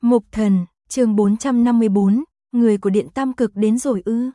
Mục Thần, chương 454, người của Điện Tam Cực đến rồi ư?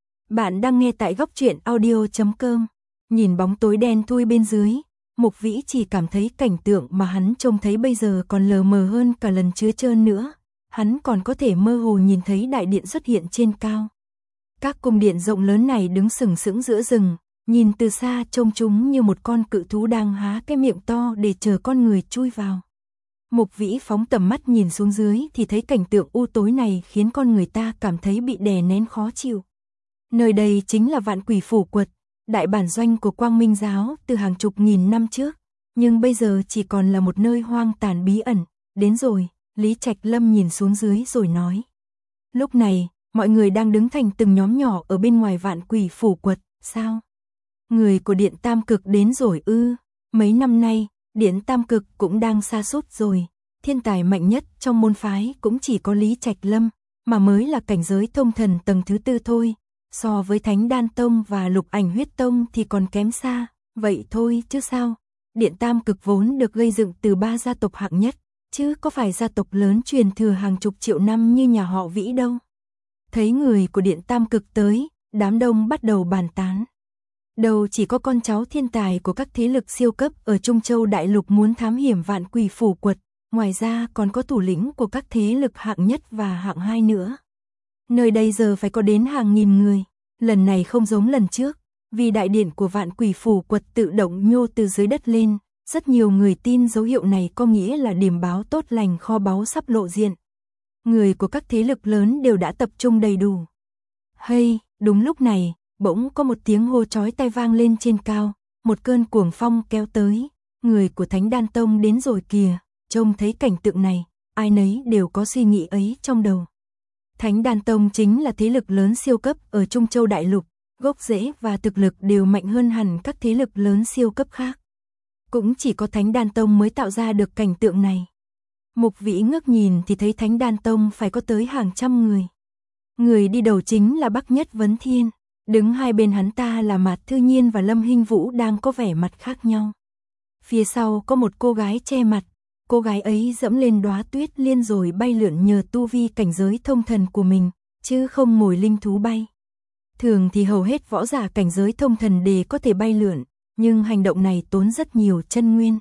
Bạn đang nghe tại góc truyện audio.com. Nhìn bóng tối đen thui bên dưới, Mục Vĩ chỉ cảm thấy cảnh tượng mà hắn trông thấy bây giờ còn lờ mờ hơn cả lần trước trơn nữa. Hắn còn có thể mơ hồ nhìn thấy đại điện xuất hiện trên cao. Các cung điện rộng lớn này đứng sừng sững giữa rừng, nhìn từ xa trông chúng như một con cự thú đang há cái miệng to để chờ con người chui vào. Mục Vĩ phóng tầm mắt nhìn xuống dưới thì thấy cảnh tượng u tối này khiến con người ta cảm thấy bị đè nén khó chịu. Nơi đây chính là Vạn Quỷ Phủ Quật, đại bản doanh của Quang Minh giáo từ hàng chục nghìn năm trước, nhưng bây giờ chỉ còn là một nơi hoang tàn bí ẩn. Đến rồi, Lý Trạch Lâm nhìn xuống dưới rồi nói. Lúc này, mọi người đang đứng thành từng nhóm nhỏ ở bên ngoài Vạn Quỷ Phủ Quật. Sao? Người của Điện Tam Cực đến rồi ư? Mấy năm nay, Điện Tam Cực cũng đang sa sút rồi. Thiên tài mạnh nhất trong môn phái cũng chỉ có Lý Trạch Lâm, mà mới là cảnh giới thông thần tầng thứ 4 thôi. So với Thánh Đan Tông và Lục Ảnh Huyết Tông thì còn kém xa. Vậy thôi chứ sao? Điện Tam Cực vốn được gây dựng từ 3 gia tộc hạng nhất, chứ có phải gia tộc lớn truyền thừa hàng chục triệu năm như nhà họ Vĩ đâu. Thấy người của Điện Tam Cực tới, đám đông bắt đầu bàn tán. Đầu chỉ có con cháu thiên tài của các thế lực siêu cấp ở Trung Châu Đại Lục muốn thám hiểm Vạn Quỷ Phủ Quật, ngoài ra còn có thủ lĩnh của các thế lực hạng nhất và hạng 2 nữa. Nơi đây giờ phải có đến hàng nghìn người, lần này không giống lần trước, vì đại điện của Vạn Quỷ Phủ Quật tự động nhô từ dưới đất lên, rất nhiều người tin dấu hiệu này có nghĩa là điểm báo tốt lành kho báu sắp lộ diện. Người của các thế lực lớn đều đã tập trung đầy đủ. Hay, đúng lúc này, bỗng có một tiếng hô chói tai vang lên trên cao, một cơn cuồng phong kéo tới, người của Thánh Đan Tông đến rồi kìa. Trông thấy cảnh tượng này, ai nấy đều có suy nghĩ ấy trong đầu. Thánh Đan Tông chính là thế lực lớn siêu cấp ở Trung Châu Đại Lục, gốc rễ và thực lực đều mạnh hơn hẳn các thế lực lớn siêu cấp khác. Cũng chỉ có Thánh Đan Tông mới tạo ra được cảnh tượng này. Mục Vĩ ngước nhìn thì thấy Thánh Đan Tông phải có tới hàng trăm người. Người đi đầu chính là Bắc Nhất Vấn Thiên, đứng hai bên hắn ta là Mạt Thư Nhiên và Lâm Hinh Vũ đang có vẻ mặt khác nhau. Phía sau có một cô gái che mặt. Cô gái ấy dẫm lên đóa tuyết liên rồi bay lượn nhờ tu vi cảnh giới thông thần của mình, chứ không ngồi linh thú bay. Thường thì hầu hết võ giả cảnh giới thông thần đều có thể bay lượn, nhưng hành động này tốn rất nhiều chân nguyên.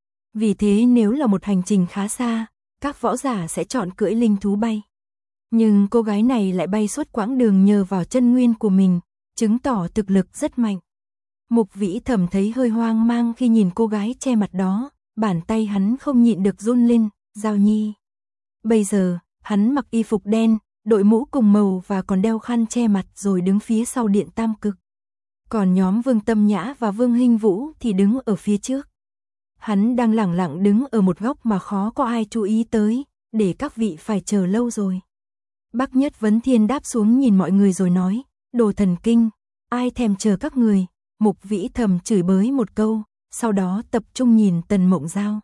Vì thế nếu là một hành trình khá xa, các võ giả sẽ chọn cưỡi linh thú bay. Nhưng cô gái này lại bay suốt quãng đường nhờ vào chân nguyên của mình, chứng tỏ thực lực rất mạnh. Mục Vĩ thầm thấy hơi hoang mang khi nhìn cô gái che mặt đó. Bàn tay hắn không nhịn được run lên, Giao Nhi. Bây giờ, hắn mặc y phục đen, đội mũ cùng màu và còn đeo khăn che mặt rồi đứng phía sau Điện Tam Cực. Còn nhóm Vương Tâm Nhã và Vương Hinh Vũ thì đứng ở phía trước. Hắn đang lẳng lặng đứng ở một góc mà khó có ai chú ý tới, để các vị phải chờ lâu rồi. Bắc Nhất Vấn Thiên đáp xuống nhìn mọi người rồi nói, đồ thần kinh, ai thèm chờ các người. Mục Vĩ thầm chửi bới một câu. Sau đó tập trung nhìn Tần Mộng Giao.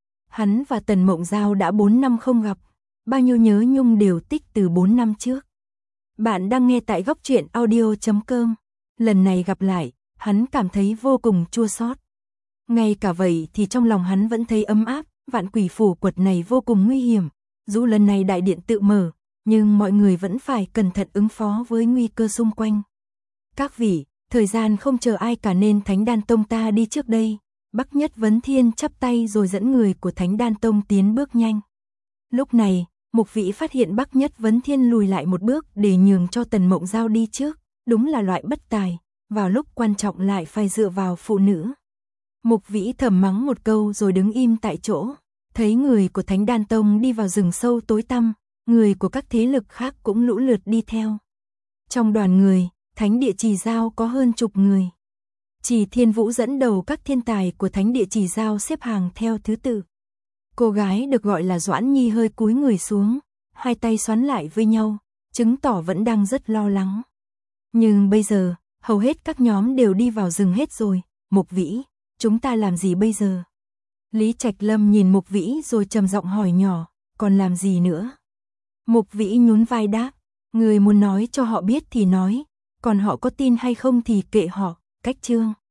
Hắn và Tần Mộng Giao đã 4 năm không gặp, bao nhiêu nhớ nhung đều tích từ 4 năm trước. Bạn đang nghe tại góc truyện audio.com. Lần này gặp lại, hắn cảm thấy vô cùng chua xót. Ngay cả vậy thì trong lòng hắn vẫn thấy ấm áp, Vạn Quỷ Phủ Quật này vô cùng nguy hiểm. Dù lần này đại điện tự mở, nhưng mọi người vẫn phải cẩn thận ứng phó với nguy cơ xung quanh. Các vị, thời gian không chờ ai cả nên Thánh Đan Tông ta đi trước đây. Bắc Nhất Vấn Thiên chắp tay rồi dẫn người của Thánh Đan Tông tiến bước nhanh. Lúc này, Mục Vĩ phát hiện Bắc Nhất Vấn Thiên lùi lại một bước để nhường cho Tần Mộng Giao đi trước. Đúng là loại bất tài, vào lúc quan trọng lại phải dựa vào phụ nữ. Mục Vĩ thầm mắng một câu rồi đứng im tại chỗ. Thấy người của Thánh Đan Tông đi vào rừng sâu tối tăm, người của các thế lực khác cũng lũ lượt đi theo. Trong đoàn người, Thánh Địa Trì Giao có hơn chục người. Chỉ Thiên Vũ dẫn đầu các thiên tài của Thánh Địa Trì Giao xếp hàng theo thứ tự. Cô gái được gọi là Doãn Nhi hơi cúi người xuống, hai tay xoắn lại với nhau, chứng tỏ vẫn đang rất lo lắng. Nhưng bây giờ, hầu hết các nhóm đều đi vào rừng hết rồi. Mục Vĩ, chúng ta làm gì bây giờ? Lý Trạch Lâm nhìn Mục Vĩ rồi trầm giọng hỏi nhỏ, còn làm gì nữa? Mục Vĩ nhún vai đáp, người muốn nói cho họ biết thì nói, còn họ có tin hay không thì kệ họ. Cách chương